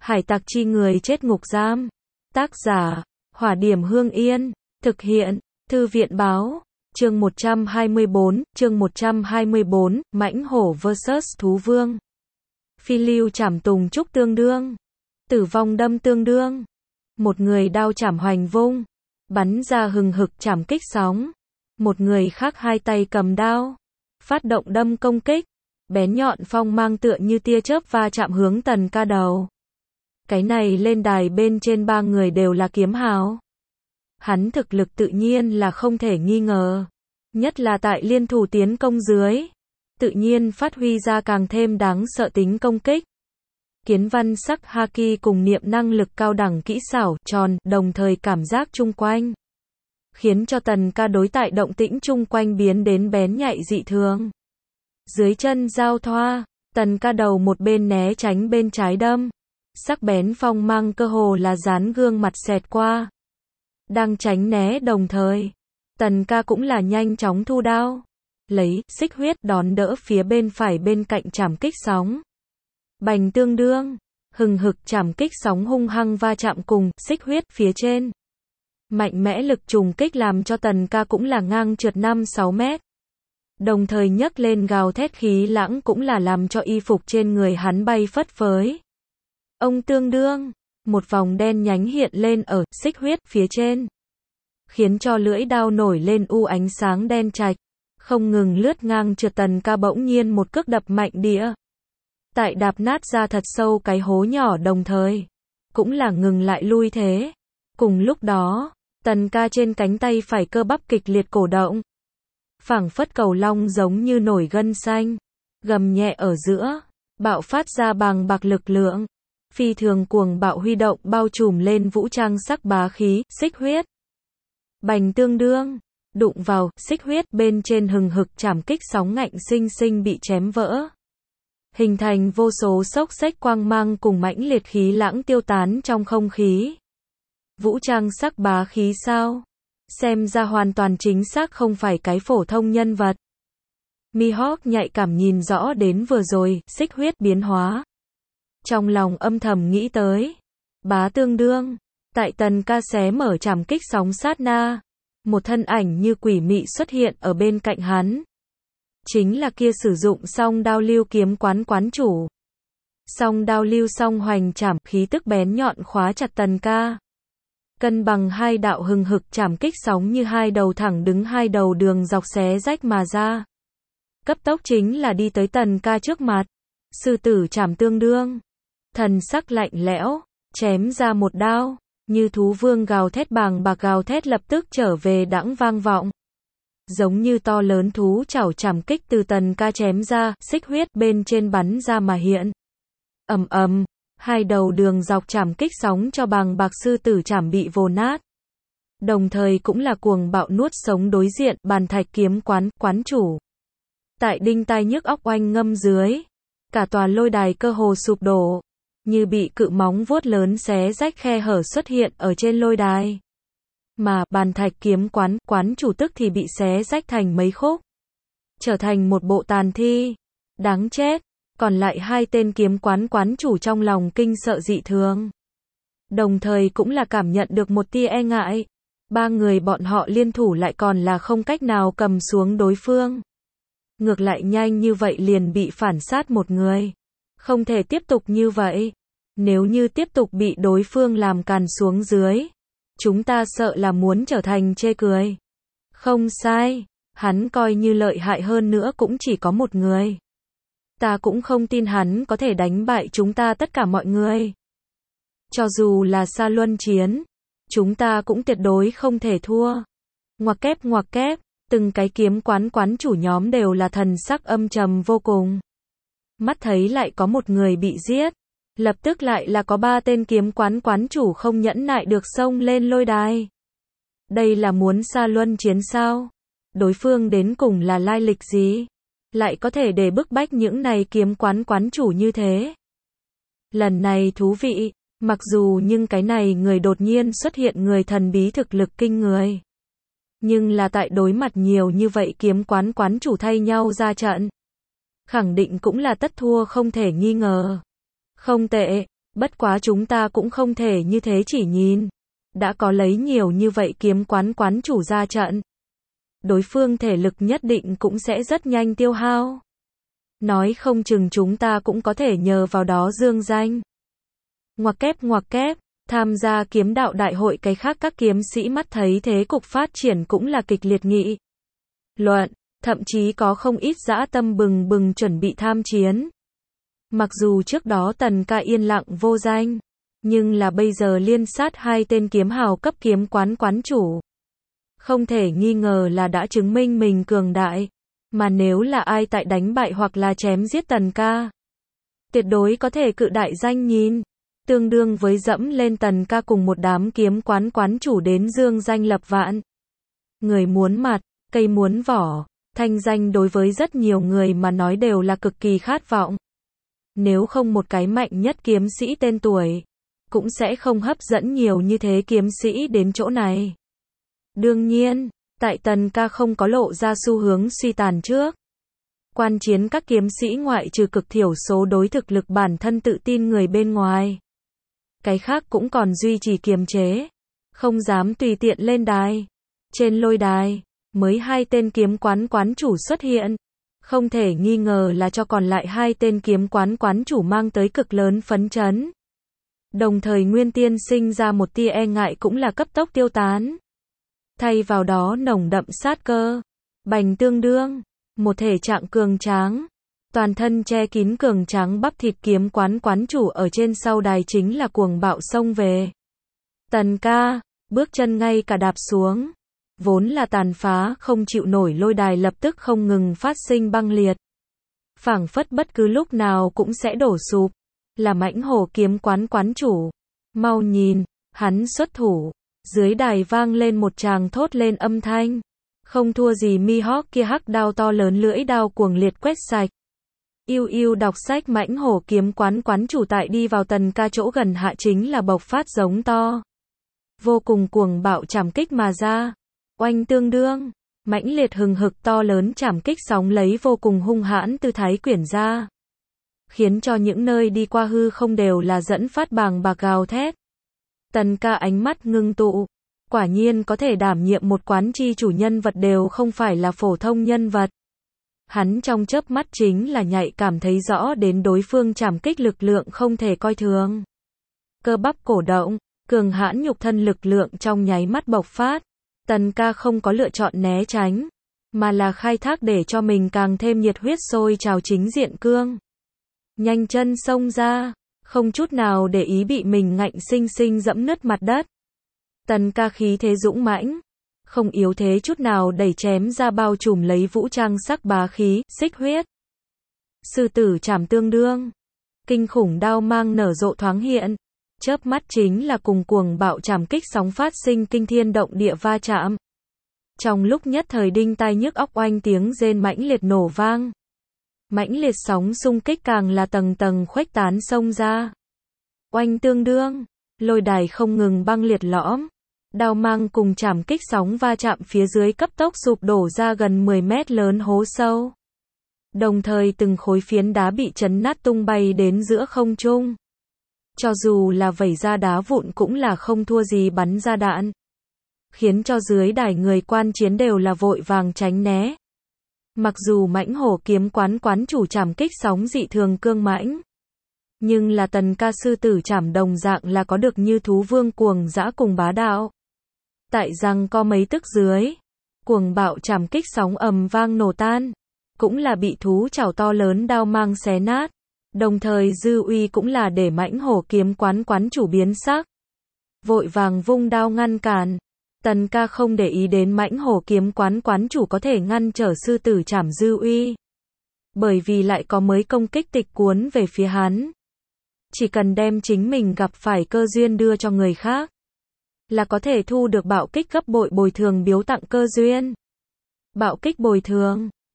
Hải tặc chi người chết ngục giam. Tác giả, Hỏa Điểm Hương Yên. Thực hiện, Thư viện báo. Chương 124, Mãnh hổ vs thú vương. Phi lưu chảm tùng trúc tương đương. Tử vong đâm tương đương. Một người đao chảm hoành vung, bắn ra hừng hực chảm kích sóng. Một người khác hai tay cầm đao, phát động đâm công kích. Bén nhọn phong mang tựa như tia chớp va chạm hướng Tần Ca đầu. Cái này lên đài bên trên ba người đều là kiếm hào. Hắn thực lực tự nhiên là không thể nghi ngờ. Nhất là tại liên thủ tiến công dưới. Tự nhiên phát huy ra càng thêm đáng sợ tính công kích. Kiến văn sắc haki cùng niệm năng lực cao đẳng kỹ xảo tròn đồng thời cảm giác chung quanh. Khiến cho Tần Ca đối tại động tĩnh chung quanh biến đến bén nhạy dị thường. Dưới chân giao thoa, Tần Ca đầu một bên né tránh bên trái đâm. Sắc bén phong mang cơ hồ là dán gương mặt xẹt qua. Đang tránh né đồng thời, Tần Ca cũng là nhanh chóng thu đao. Lấy xích huyết đón đỡ phía bên phải bên cạnh chảm kích sóng. Bành tương đương, hừng hực chảm kích sóng hung hăng va chạm cùng xích huyết phía trên. Mạnh mẽ lực trùng kích làm cho Tần Ca cũng là ngang trượt 5-6 mét. Đồng thời nhấc lên gào thét khí lãng cũng là làm cho y phục trên người hắn bay phất phới. Ông tương đương, một vòng đen nhánh hiện lên ở xích huyết phía trên. Khiến cho lưỡi đao nổi lên u ánh sáng đen trạch. Không ngừng lướt ngang trượt Tần Ca bỗng nhiên một cước đập mạnh đĩa. Tại đạp nát ra thật sâu cái hố nhỏ đồng thời. Cũng là ngừng lại lui thế. Cùng lúc đó, Tần Ca trên cánh tay phải cơ bắp kịch liệt cổ động. Phảng phất cầu long giống như nổi gân xanh. Gầm nhẹ ở giữa, bạo phát ra bàng bạc lực lượng. Phi thường cuồng bạo huy động bao trùm lên vũ trang sắc bá khí, xích huyết. Bành tương đương, đụng vào, xích huyết bên trên hừng hực chảm kích sóng ngạnh sinh sinh bị chém vỡ. Hình thành vô số xốc xếch quang mang cùng mãnh liệt khí lãng tiêu tán trong không khí. Vũ trang sắc bá khí sao? Xem ra hoàn toàn chính xác không phải cái phổ thông nhân vật. Mihawk nhạy cảm nhìn rõ đến vừa rồi, xích huyết biến hóa. Trong lòng âm thầm nghĩ tới. Bá tương đương, tại Tần Ca xé mở chảm kích sóng sát na. Một thân ảnh như quỷ mị xuất hiện ở bên cạnh hắn. Chính là kia sử dụng song đao lưu kiếm quán chủ. Song đao lưu song hoành chảm khí tức bén nhọn khóa chặt Tần Ca. Cân bằng hai đạo hừng hực chảm kích sóng như hai đầu thẳng đứng hai đầu đường dọc xé rách mà ra. Cấp tốc chính là đi tới Tần Ca trước mặt. Sư tử chảm tương đương. Thần sắc lạnh lẽo, chém ra một đao. Như thú vương gào thét bàng bạc gào thét lập tức trở về đãng vang vọng. Giống như to lớn thú chảo chảm kích từ Tần Ca chém ra, xích huyết bên trên bắn ra mà hiện. Ầm ầm, hai đầu đường dọc chảm kích sóng cho bàng bạc sư tử chảm bị vồ nát. Đồng thời cũng là cuồng bạo nuốt sống đối diện, bàn thạch kiếm quán chủ. Tại đinh tai nhức óc oanh ngâm dưới, cả tòa lôi đài cơ hồ sụp đổ. Như bị cự móng vuốt lớn xé rách khe hở xuất hiện ở trên lôi đài. Mà bàn thạch kiếm quán chủ tức thì bị xé rách thành mấy khúc. Trở thành một bộ tàn thi. Đáng chết. Còn lại hai tên kiếm quán chủ trong lòng kinh sợ dị thường. Đồng thời cũng là cảm nhận được một tia e ngại. Ba người bọn họ liên thủ lại còn là không cách nào cầm xuống đối phương. Ngược lại nhanh như vậy liền bị phản sát một người. Không thể tiếp tục như vậy. Nếu như tiếp tục bị đối phương làm càn xuống dưới, chúng ta sợ là muốn trở thành chê cười. Không sai, hắn coi như lợi hại hơn nữa cũng chỉ có một người. Ta cũng không tin hắn có thể đánh bại chúng ta tất cả mọi người. Cho dù là xa luân chiến, chúng ta cũng tuyệt đối không thể thua. Ngoặc kép, từng cái kiếm quán chủ nhóm đều là thần sắc âm trầm vô cùng. Mắt thấy lại có một người bị giết, lập tức lại là có ba tên kiếm quán chủ không nhẫn nại được xông lên lôi đài. Đây là muốn xa luân chiến sao? Đối phương đến cùng là lai lịch gì? Lại có thể để bức bách những này kiếm quán chủ như thế? Lần này thú vị, mặc dù nhưng cái này người đột nhiên xuất hiện người thần bí thực lực kinh người. Nhưng là tại đối mặt nhiều như vậy kiếm quán chủ thay nhau ra trận. Khẳng định cũng là tất thua không thể nghi ngờ. Không tệ, Bất quá chúng ta cũng không thể như thế chỉ nhìn. Đã có lấy nhiều như vậy kiếm quán chủ ra trận. Đối phương thể lực nhất định cũng sẽ rất nhanh tiêu hao. Nói không chừng chúng ta cũng có thể nhờ vào đó dương danh. Ngoặc kép, tham gia kiếm đạo đại hội cái khác các kiếm sĩ mắt thấy thế cục phát triển cũng là kịch liệt nghị luận, thậm chí có không ít dã tâm bừng bừng chuẩn bị tham chiến. Mặc dù trước đó Tần Ca yên lặng vô danh, nhưng là bây giờ liên sát hai tên kiếm hào cấp kiếm quán chủ. Không thể nghi ngờ là đã chứng minh mình cường đại, mà nếu là ai tại đánh bại hoặc là chém giết Tần Ca, tuyệt đối có thể cự đại danh nhìn, tương đương với dẫm lên Tần Ca cùng một đám kiếm quán chủ đến dương danh lập vạn. Người muốn mặt, cây muốn vỏ, thanh danh đối với rất nhiều người mà nói đều là cực kỳ khát vọng. Nếu không một cái mạnh nhất kiếm sĩ tên tuổi, cũng sẽ không hấp dẫn nhiều như thế kiếm sĩ đến chỗ này. Đương nhiên, tại Tần Ca không có lộ ra xu hướng suy tàn trước. Quan chiến các kiếm sĩ ngoại trừ cực thiểu số đối thực lực bản thân tự tin người bên ngoài. Cái khác cũng còn duy trì kiềm chế, không dám tùy tiện lên đài. Trên lôi đài, mới hai tên kiếm quán chủ xuất hiện. Không thể nghi ngờ là cho còn lại hai tên kiếm quán chủ mang tới cực lớn phấn chấn. Đồng thời Nguyên Tiên sinh ra một tia e ngại cũng là cấp tốc tiêu tán. Thay vào đó nồng đậm sát cơ, bành tương đương, một thể trạng cường tráng, toàn thân che kín cường tráng bắp thịt kiếm quán chủ ở trên sau đài chính là cuồng bạo xông về. Tần Ca, bước chân ngay cả đạp xuống, vốn là tàn phá không chịu nổi lôi đài lập tức không ngừng phát sinh băng liệt. Phảng phất bất cứ lúc nào cũng sẽ đổ sụp, là Mãnh Hổ kiếm quán chủ. Mau nhìn, hắn xuất thủ. Dưới đài vang lên một tràng thốt lên âm thanh, không thua gì Mihawk kia hắc đao to lớn lưỡi đao cuồng liệt quét sạch. Yêu đọc sách Mãnh Hổ kiếm quán chủ tại đi vào Tần Ca chỗ gần hạ chính là bộc phát giống to. Vô cùng cuồng bạo chảm kích mà ra. Oanh tương đương, mãnh liệt hừng hực to lớn chảm kích sóng lấy vô cùng hung hãn tư thái quyển ra. Khiến cho những nơi đi qua hư không đều là dẫn phát bàng bạc gào thét. Tần Ca ánh mắt ngưng tụ, quả nhiên có thể đảm nhiệm một quán chi chủ nhân vật đều không phải là phổ thông nhân vật. Hắn trong chớp mắt chính là nhạy cảm thấy rõ đến đối phương chảm kích lực lượng không thể coi thường. Cơ bắp cổ động, cường hãn nhục thân lực lượng trong nháy mắt bộc phát. Tần Ca không có lựa chọn né tránh, mà là khai thác để cho mình càng thêm nhiệt huyết sôi trào chính diện cương. Nhanh chân xông ra, không chút nào để ý bị mình ngạnh sinh sinh dẫm nứt mặt đất. Tần Ca khí thế dũng mãnh, không yếu thế chút nào đẩy chém ra bao trùm lấy vũ trang sắc bá khí, xích huyết. Sư tử chảm tương đương, kinh khủng đao mang nở rộ thoáng hiện, chớp mắt chính là cùng cuồng bạo chảm kích sóng phát sinh kinh thiên động địa va chạm. Trong lúc nhất thời đinh tai nhức óc oanh tiếng rên mãnh liệt nổ vang. Mãnh liệt sóng xung kích càng là tầng tầng khuếch tán xông ra. Oanh tương đương, lôi đài không ngừng băng liệt lõm. Đao mang cùng chảm kích sóng va chạm phía dưới cấp tốc sụp đổ ra gần 10 mét lớn hố sâu. Đồng thời từng khối phiến đá bị chấn nát tung bay đến giữa không trung. Cho dù là vẩy ra đá vụn cũng là không thua gì bắn ra đạn. Khiến cho dưới đài người quan chiến đều là vội vàng tránh né. Mặc dù Mãnh Hổ kiếm quán chủ chảm kích sóng dị thường cương mãnh, nhưng là Tần Ca sư tử chảm đồng dạng là có được như thú vương cuồng dã cùng bá đạo. Tại răng co mấy tức dưới, cuồng bạo chảm kích sóng ầm vang nổ tan, cũng là bị thú chảo to lớn đao mang xé nát. Đồng thời dư uy cũng là để Mãnh Hổ kiếm quán chủ biến sắc. Vội vàng vung đao ngăn cản. Tần Ca không để ý đến Mãnh Hổ kiếm quán chủ có thể ngăn trở sư tử chảm dư uy. Bởi vì lại có mới công kích tịch cuốn về phía hắn. Chỉ cần đem chính mình gặp phải cơ duyên đưa cho người khác, là có thể thu được bạo kích gấp bội bồi thường biếu tặng cơ duyên. Bạo kích bồi thường,